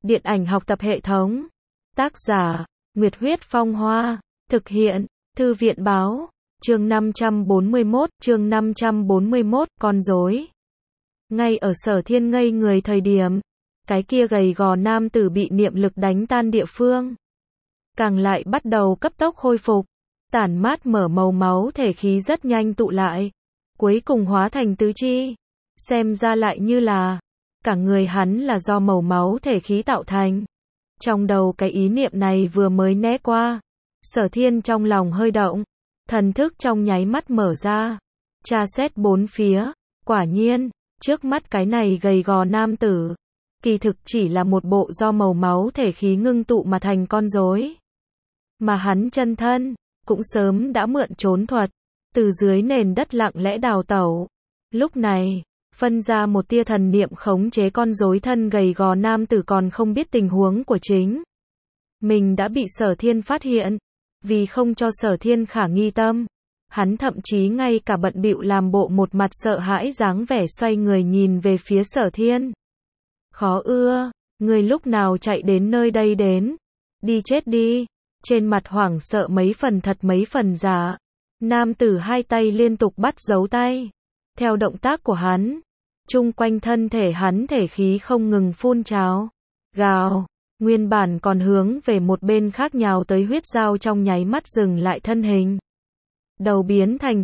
Điện ảnh học tập hệ thống. Tác giả, Nguyệt Huyết Phong Hoa. Thực hiện, Thư viện Báo. Chương 541, con rối. Ngay ở Sở Thiên ngây người thời điểm, cái kia gầy gò nam tử bị niệm lực đánh tan địa phương, càng lại bắt đầu cấp tốc khôi phục, tản mát mở màu máu thể khí rất nhanh tụ lại, cuối cùng hóa thành tứ chi. Xem ra lại như là, cả người hắn là do màu máu thể khí tạo thành. Trong đầu cái ý niệm này vừa mới né qua, Sở Thiên trong lòng hơi động, thần thức trong nháy mắt mở ra, tra xét bốn phía, quả nhiên, trước mắt cái này gầy gò nam tử, kỳ thực chỉ là một bộ do màu máu thể khí ngưng tụ mà thành con rối. Mà hắn chân thân, cũng sớm đã mượn trốn thuật, từ dưới nền đất lặng lẽ đào tẩu. Lúc này, phân ra một tia thần niệm khống chế con rối thân gầy gò nam tử còn không biết tình huống của chính mình đã bị Sở Thiên phát hiện. Vì không cho Sở Thiên khả nghi tâm, hắn thậm chí ngay cả bận bịu làm bộ một mặt sợ hãi dáng vẻ xoay người nhìn về phía Sở Thiên. Khó ưa, người lúc nào chạy đến nơi đây đến? Đi chết đi. Trên mặt hoảng sợ mấy phần thật mấy phần giả. Nam tử hai tay liên tục bắt dấu tay. Theo động tác của hắn, chung quanh thân thể hắn thể khí không ngừng phun trào. Gào, nguyên bản còn hướng về một bên khác nhào tới huyết dao trong nháy mắt dừng lại thân hình. Đầu biến thành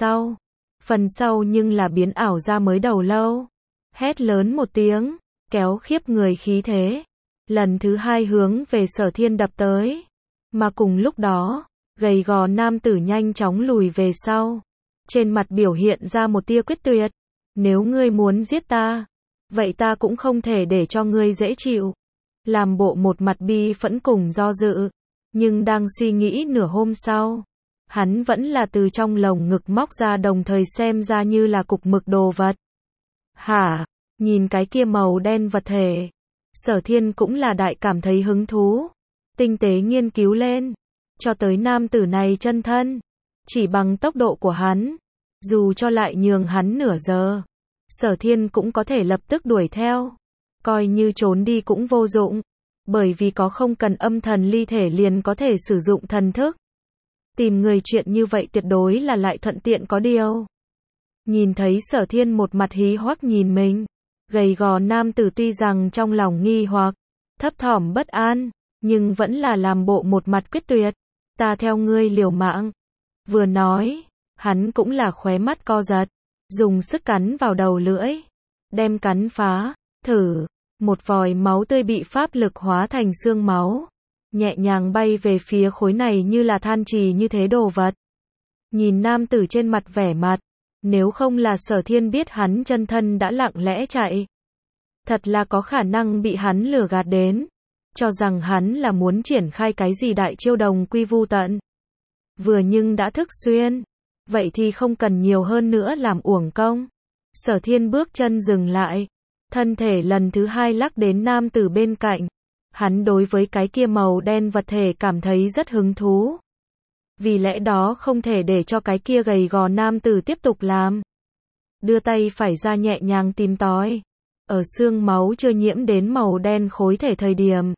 phần sau nhưng là biến ảo ra mới đầu lâu. Hét lớn một tiếng, kéo khiếp người khí thế. Lần thứ hai hướng về Sở Thiên đập tới. Mà cùng lúc đó, gầy gò nam tử nhanh chóng lùi về sau. Trên mặt biểu hiện ra một tia quyết tuyệt. Nếu ngươi muốn giết ta, vậy ta cũng không thể để cho ngươi dễ chịu. Làm bộ một mặt bi phẫn cùng do dự. Nhưng đang suy nghĩ nửa hôm sau, hắn vẫn là từ trong lồng ngực móc ra đồng thời xem ra như là cục mực đồ vật. Hả? Nhìn cái kia màu đen vật thể, Sở Thiên cũng là đại cảm thấy hứng thú. Tinh tế nghiên cứu lên, cho tới nam tử này chân thân. Chỉ bằng tốc độ của hắn, dù cho lại nhường hắn nửa giờ, Sở Thiên cũng có thể lập tức đuổi theo. Coi như trốn đi cũng vô dụng, bởi vì có không cần âm thần ly thể liền có thể sử dụng thần thức. Tìm người chuyện như vậy tuyệt đối là lại thuận tiện có điều. Nhìn thấy Sở Thiên một mặt hí hoắc nhìn mình, gầy gò nam tử tuy rằng trong lòng nghi hoặc, thấp thỏm bất an, nhưng vẫn là làm bộ một mặt quyết tuyệt. Ta theo ngươi liều mạng. Vừa nói, hắn cũng là khóe mắt co giật, dùng sức cắn vào đầu lưỡi, đem cắn phá, thử. Một vòi máu tươi bị pháp lực hóa thành xương máu, nhẹ nhàng bay về phía khối này như là than trì như thế đồ vật. Nhìn nam tử trên mặt vẻ mặt, nếu không là Sở Thiên biết hắn chân thân đã lặng lẽ chạy, thật là có khả năng bị hắn lừa gạt đến, cho rằng hắn là muốn triển khai cái gì đại chiêu đồng quy vu tận. Vừa nhưng đã thức xuyên, vậy thì không cần nhiều hơn nữa làm uổng công. Sở Thiên bước chân dừng lại, thân thể lần thứ hai lắc đến nam tử bên cạnh. Hắn đối với cái kia màu đen vật thể cảm thấy rất hứng thú. Vì lẽ đó không thể để cho cái kia gầy gò nam tử tiếp tục làm. Đưa tay phải ra nhẹ nhàng tìm tòi. Ở xương máu chưa nhiễm đến màu đen khối thể thời điểm,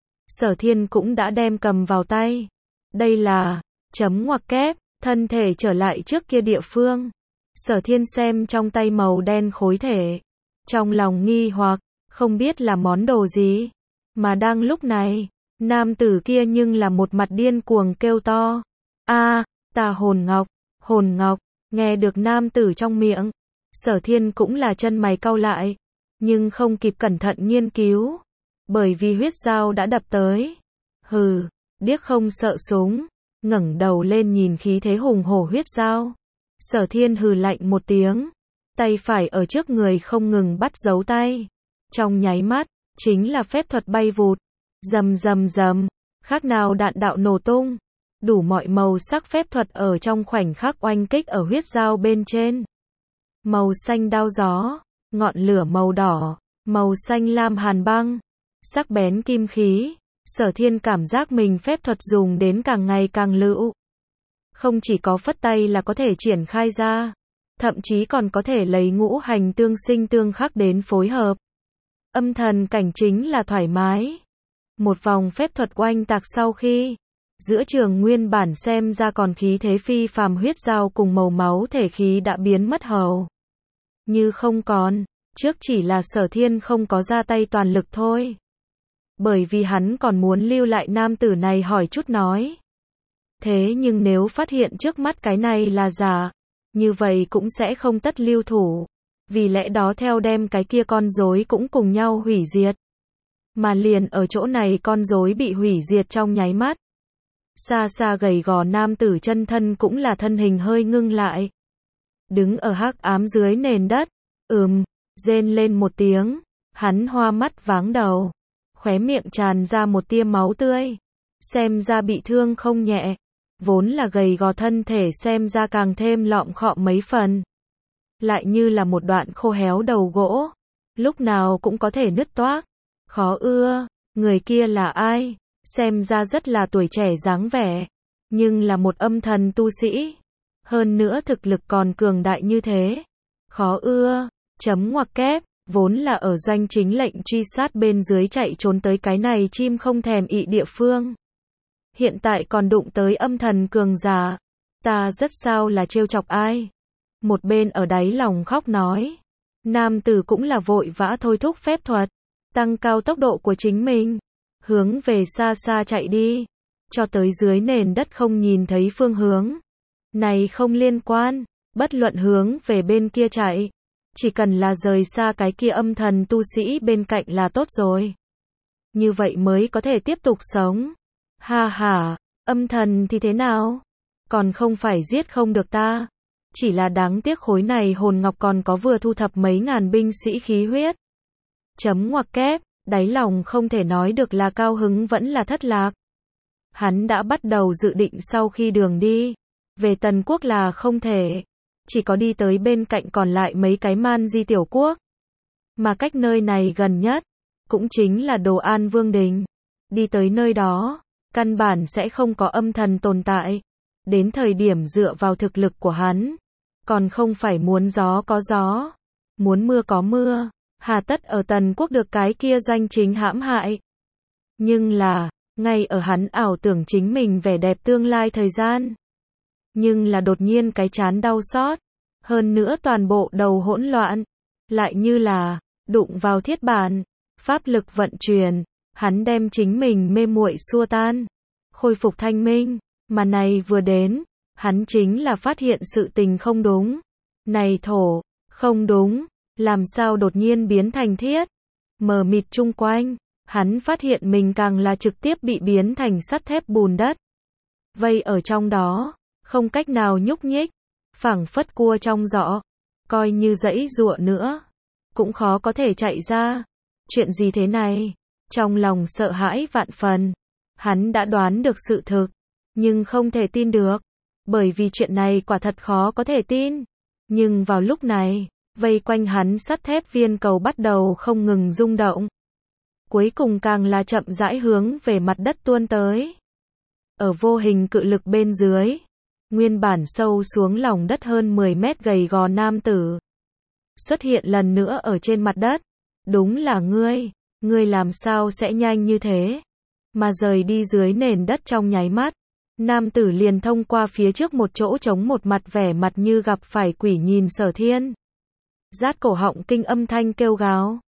Sở Thiên cũng đã đem cầm vào tay. Đây là chấm ngoặc kép, thân thể trở lại trước kia địa phương. Sở Thiên xem trong tay màu đen khối thể, trong lòng nghi hoặc, không biết là món đồ gì. Mà đang lúc này, nam tử kia nhưng là một mặt điên cuồng kêu to. A, ta hồn ngọc, nghe được nam tử trong miệng. Sở Thiên cũng là chân mày cau lại, nhưng không kịp cẩn thận nghiên cứu, bởi vì huyết dao đã đập tới. Hừ, điếc không sợ súng, ngẩng đầu lên nhìn khí thế hùng hổ huyết dao. Sở Thiên hừ lạnh một tiếng, tay phải ở trước người không ngừng bắt dấu tay. Trong nháy mắt, chính là phép thuật bay vụt, rầm rầm rầm, khác nào đạn đạo nổ tung. Đủ mọi màu sắc phép thuật ở trong khoảnh khắc oanh kích ở huyết dao bên trên. Màu xanh đao gió, ngọn lửa màu đỏ, màu xanh lam hàn băng, sắc bén kim khí. Sở Thiên cảm giác mình phép thuật dùng đến càng ngày càng lựu. Không chỉ có phất tay là có thể triển khai ra, thậm chí còn có thể lấy ngũ hành tương sinh tương khắc đến phối hợp. Âm thần cảnh chính là thoải mái. Một vòng phép thuật oanh tạc sau khi giữa trường nguyên bản xem ra còn khí thế phi phàm huyết giao cùng màu máu thể khí đã biến mất hầu như không còn, trước chỉ là Sở Thiên không có ra tay toàn lực thôi. Bởi vì hắn còn muốn lưu lại nam tử này hỏi chút nói. Thế nhưng nếu phát hiện trước mắt cái này là giả, như vậy cũng sẽ không tất lưu thủ. Vì lẽ đó theo đem cái kia con rối cũng cùng nhau hủy diệt. Mà liền ở chỗ này con rối bị hủy diệt trong nháy mắt. Xa xa gầy gò nam tử chân thân cũng là thân hình hơi ngưng lại. Đứng ở hắc ám dưới nền đất, rên lên một tiếng, hắn hoa mắt váng đầu, khóe miệng tràn ra một tia máu tươi, xem ra bị thương không nhẹ, vốn là gầy gò thân thể xem ra càng thêm lọm khọm mấy phần, lại như là một đoạn khô héo đầu gỗ, lúc nào cũng có thể nứt toác, khó ưa, người kia là ai, xem ra rất là tuổi trẻ dáng vẻ, nhưng là một âm thần tu sĩ. Hơn nữa thực lực còn cường đại như thế. Khó ưa, chấm ngoặc kép, vốn là ở doanh chính lệnh truy sát bên dưới chạy trốn tới cái này chim không thèm ị địa phương. Hiện tại còn đụng tới âm thần cường giả. Ta rất sao là trêu chọc ai. Một bên ở đáy lòng khóc nói. Nam tử cũng là vội vã thôi thúc phép thuật. Tăng cao tốc độ của chính mình. Hướng về xa xa chạy đi. Cho tới dưới nền đất không nhìn thấy phương hướng. Này không liên quan, bất luận hướng về bên kia chạy, chỉ cần là rời xa cái kia âm thần tu sĩ bên cạnh là tốt rồi. Như vậy mới có thể tiếp tục sống. Ha ha, âm thần thì thế nào? Còn không phải giết không được ta. Chỉ là đáng tiếc khối này hồn ngọc còn có vừa thu thập mấy ngàn binh sĩ khí huyết. Chấm ngoặc kép, đáy lòng không thể nói được là cao hứng vẫn là thất lạc. Hắn đã bắt đầu dự định sau khi đường đi. Về Tần quốc là không thể, chỉ có đi tới bên cạnh còn lại mấy cái man di tiểu quốc. Mà cách nơi này gần nhất, cũng chính là Đồ An Vương Đình. Đi tới nơi đó, căn bản sẽ không có âm thần tồn tại. Đến thời điểm dựa vào thực lực của hắn, còn không phải muốn gió có gió, muốn mưa có mưa, hà tất ở Tần quốc được cái kia doanh chính hãm hại. Nhưng là, ngay ở hắn ảo tưởng chính mình vẻ đẹp tương lai thời gian. Nhưng là đột nhiên cái chán đau xót, hơn nữa toàn bộ đầu hỗn loạn, lại như là đụng vào thiết bản, pháp lực vận chuyển, hắn đem chính mình mê muội xua tan, khôi phục thanh minh, mà này vừa đến, hắn chính là phát hiện sự tình không đúng. Này thổ, không đúng, làm sao đột nhiên biến thành thiết? Mờ mịt chung quanh, hắn phát hiện mình càng là trực tiếp bị biến thành sắt thép bùn đất. Vây ở trong đó, không cách nào nhúc nhích, phảng phất cua trong giỏ, coi như giãy giụa nữa, cũng khó có thể chạy ra. Chuyện gì thế này? Trong lòng sợ hãi vạn phần, hắn đã đoán được sự thực, nhưng không thể tin được, bởi vì chuyện này quả thật khó có thể tin. Nhưng vào lúc này, vây quanh hắn sắt thép viên cầu bắt đầu không ngừng rung động. Cuối cùng càng là chậm rãi hướng về mặt đất tuôn tới. Ở vô hình cự lực bên dưới, nguyên bản sâu xuống lòng đất hơn 10 mét gầy gò nam tử xuất hiện lần nữa ở trên mặt đất. Đúng là ngươi làm sao sẽ nhanh như thế? Mà rời đi dưới nền đất trong nháy mắt, nam tử liền thông qua phía trước một chỗ trống một mặt vẻ mặt như gặp phải quỷ nhìn Sở Thiên. Rát cổ họng kinh âm thanh kêu gào.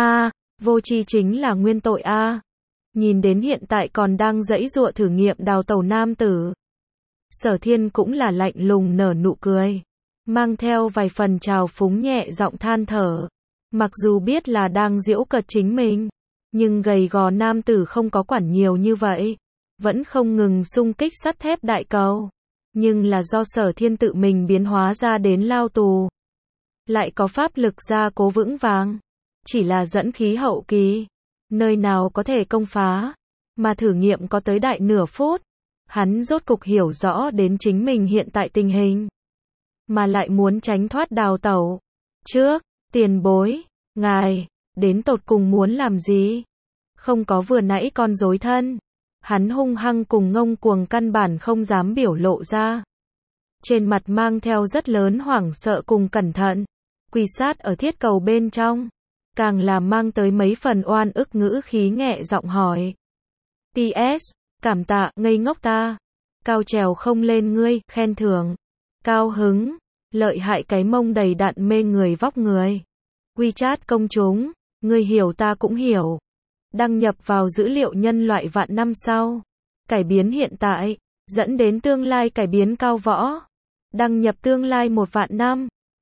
Vô tri chính là nguyên tội a. Nhìn đến hiện tại còn đang giãy giụa thử nghiệm đào tẩu nam tử. Sở Thiên cũng là lạnh lùng nở nụ cười, mang theo vài phần trào phúng nhẹ giọng than thở. Mặc dù biết là đang giễu cợt chính mình, nhưng gầy gò nam tử không có quản nhiều như vậy, vẫn không ngừng xung kích sắt thép đại cầu. Nhưng là do Sở Thiên tự mình biến hóa ra đến lao tù, lại có pháp lực gia cố vững vàng, chỉ là dẫn khí hậu kỳ, nơi nào có thể công phá, mà thử nghiệm có tới đại nửa phút, hắn rốt cục hiểu rõ đến chính mình hiện tại tình hình, mà lại muốn tránh thoát đào tẩu. Trước, tiền bối, ngài, đến tột cùng muốn làm gì? Không có vừa nãy con rối thân, hắn hung hăng cùng ngông cuồng căn bản không dám biểu lộ ra. Trên mặt mang theo rất lớn hoảng sợ cùng cẩn thận, quỳ sát ở thiết cầu bên trong. càng là mang tới mấy phần oan ức ngữ khí nhẹ giọng hỏi. PS, cảm tạ, ngây ngốc ta. Cao trèo không lên ngươi, khen thưởng. Cao hứng, lợi hại cái mông đầy đặn mê người vóc người. WeChat công chúng, ngươi hiểu ta cũng hiểu. Đăng nhập vào dữ liệu nhân loại vạn năm sau. Cải biến hiện tại, dẫn đến tương lai cải biến cao võ. Đăng nhập tương lai 1 vạn năm.